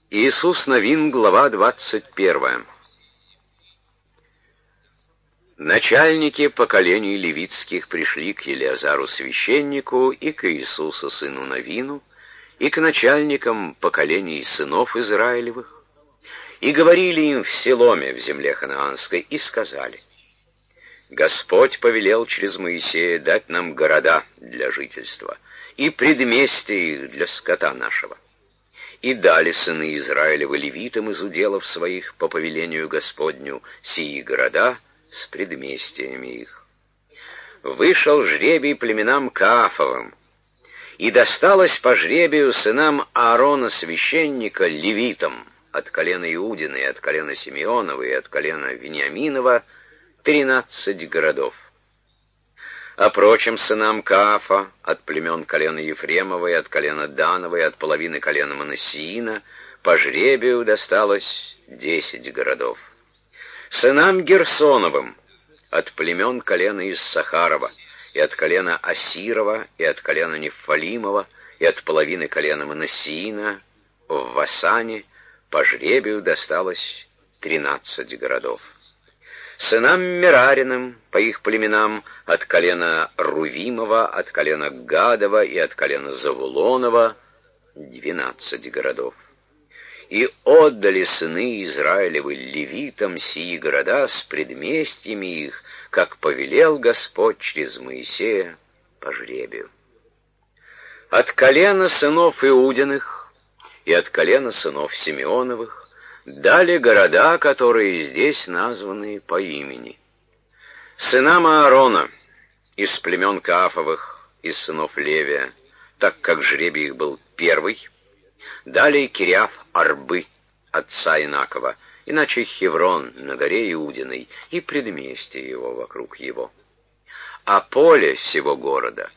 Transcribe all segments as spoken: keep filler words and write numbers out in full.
Иисус Новин, глава двадцать первая. Начальники поколений левитских пришли к Елеазару священнику и к Иисусу сыну Новину, и к начальникам поколений сынов Израилевых, и говорили им в Силоме в земле ханаанской, и сказали: «Господь повелел через Моисея дать нам города для жительства и предместья их для скота нашего. И дали сыны Израилевы левитам из уделов своих по повелению Господню сии города с предместиями их. Вышел жребий племенам Каафовым, и досталось по жребию сынам Аарона священника левитам от колена Иудина и от колена Симеонова и от колена Вениаминова тринадцать городов. А прочим сынам Каафа от племен колена Ефремова и от колена Данова и от половины колена Манассиина по жребию досталось десять городов. Сынам Герсоновым от племен колена Иссахарова и от колена Асирова и от колена Нефалимова и от половины колена Манассиина в Васане по жребию досталось тринадцать городов. Сынам Мерариным по их племенам от колена Рувимова, от колена Гадова и от колена Завулонова двенадцать городов. И отдали сыны Израилевы левитам сии города с предместьями их, как повелел Господь через Моисея по жребию. От колена сынов Иудиных и от колена сынов Симеоновых дали города, которые здесь названы по имени. Сынам Аарона из племен Каафовых, из сынов Левия, так как жребий их был первый, дали Кириаф-Арбы, отца Инакова, иначе Хеврон на горе Иудиной и предместье его вокруг его. А поле всего города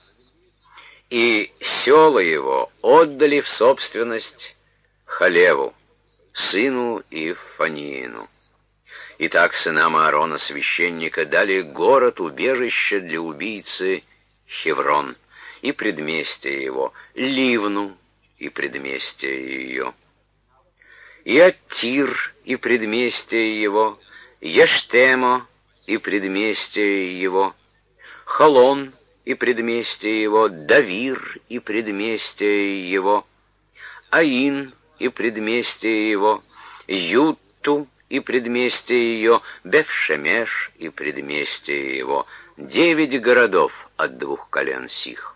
и села его отдали в собственность Халеву, сыну Иффаниину. Итак, сынам Аарона священника дали город-убежище для убийцы Хеврон и предместье его, Ливну и предместье ее, и Аттир и предместье его, Ештемо и предместье его, Холон и предместье его, Давир и предместье его, Аин и предместье его, Ютту и предместье ее, Бефшемеш и предместье его, девять городов от двух колен сих.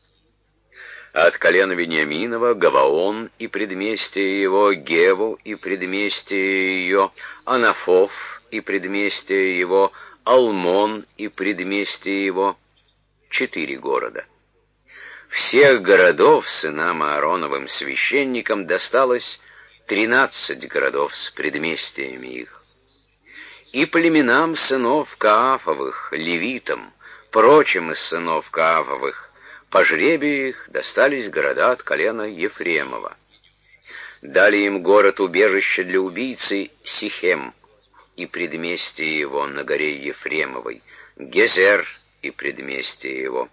От колена Вениаминова Гаваон и предместье его, Геву и предместье ее, Анафов и предместье его, Алмон и предместье его, четыре города. Всех городов сынам Аароновым священникам досталось тринадцать городов с предместьями их. И племенам сынов Каафовых, левитам, прочим из сынов Каафовых, по жребию их достались города от колена Ефремова. Дали им город-убежище для убийцы Сихем и предместье его на горе Ефремовой, Гезер и предместье его,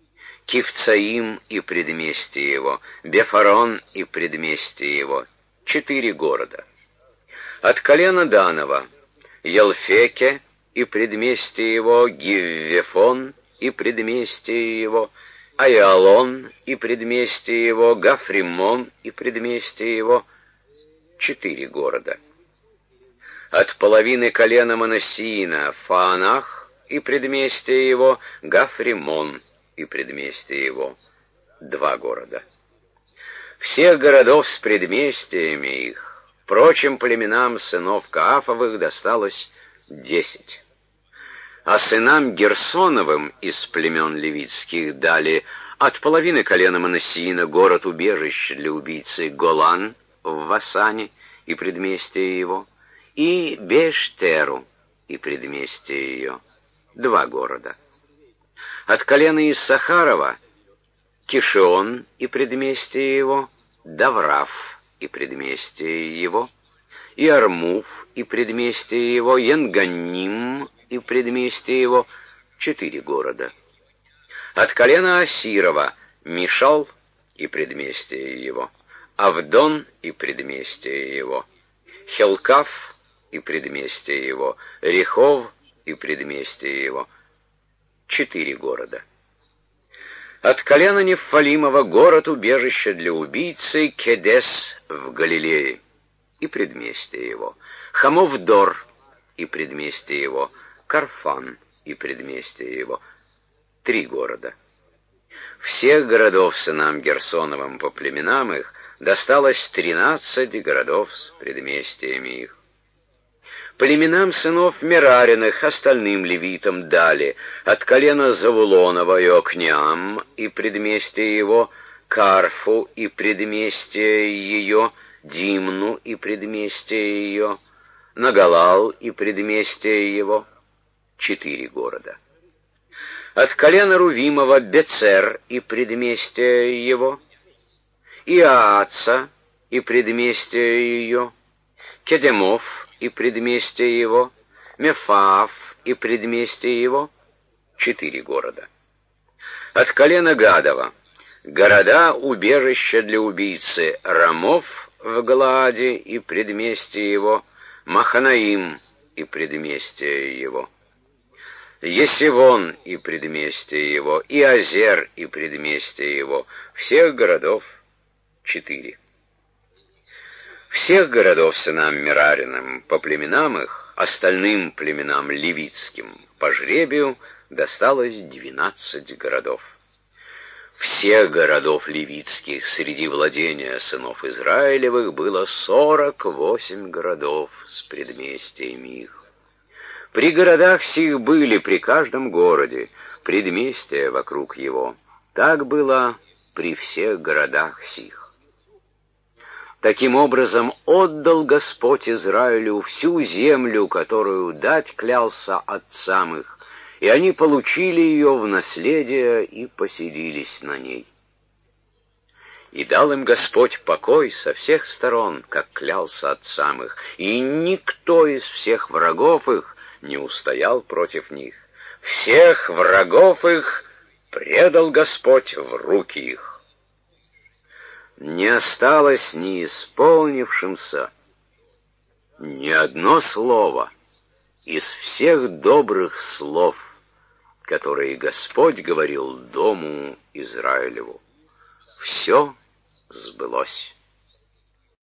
Кивцаим и предместье его, Бефарон и предместье его, четыре города. От колена Данова Елфеке и предместье его, Гиввефон и предместье его, Айалон и предместье его, Гафримон и предместье его, четыре города. От половины колена Манассиина Фаанах и предместье его, Гафримон и предместье его, два города. Всех городов с предместьями их, прочим племенам сынов Каафовых досталось десять. А сынам Герсоновым из племен левитских дали от половины колена Манассиина город-убежище для убийцы Голан в Васане и предместье его, и Бештеру и предместье ее, два города. От колена Иссахарова Кишион и предместье его, Давраф и предместье его, и Армуф и предместье его, Янганим и предместье его, четыре города. От колена Асирова Мишал и предместье его, Авдон и предместье его, Хелкав и предместье его, Рехов и предместье его. Четыре города. От колена Нефалимова город-убежище для убийцы Кедес в Галилее и предместье его, Хамовдор и предместье его, Карфан и предместье его. Три города. Всех городов сынам Герсоновым по племенам их досталось тринадцать городов с предместьями их. Племенам сынов Мерариных остальным левитам дали от колена Завулонова Иокнеам и предместье его, Карфу и предместье ее, Димну и предместье ее, Нагалал и предместье его. Четыре города. От колена Рувимова Бецер и предместье его, Иааца и предместье ее, Кедемов и предместье его, Мефаав и предместье его. Четыре города. От колена Гадова города убежища для убийцы Рамов в Галааде и предместье его, Маханаим и предместье его, Есивон и предместье его, и Азер и предместье его. Всех городов четыре. Всех городов сынам Мерариным по племенам их, остальным племенам левитским по жребию досталось двенадцать городов. Всех городов левитских среди владения сынов Израилевых было сорок восемь городов с предместьями их. При городах сих были при каждом городе предместья вокруг его. Так было при всех городах сих. Таким образом отдал Господь Израилю всю землю, которую дать клялся отцам их, и они получили ее в наследие и поселились на ней. И дал им Господь покой со всех сторон, как клялся отцам их, и никто из всех врагов их не устоял против них. Всех врагов их предал Господь в руки их. Не осталось не исполнившимся ни одно слово из всех добрых слов, которые Господь говорил дому Израилеву. Все сбылось.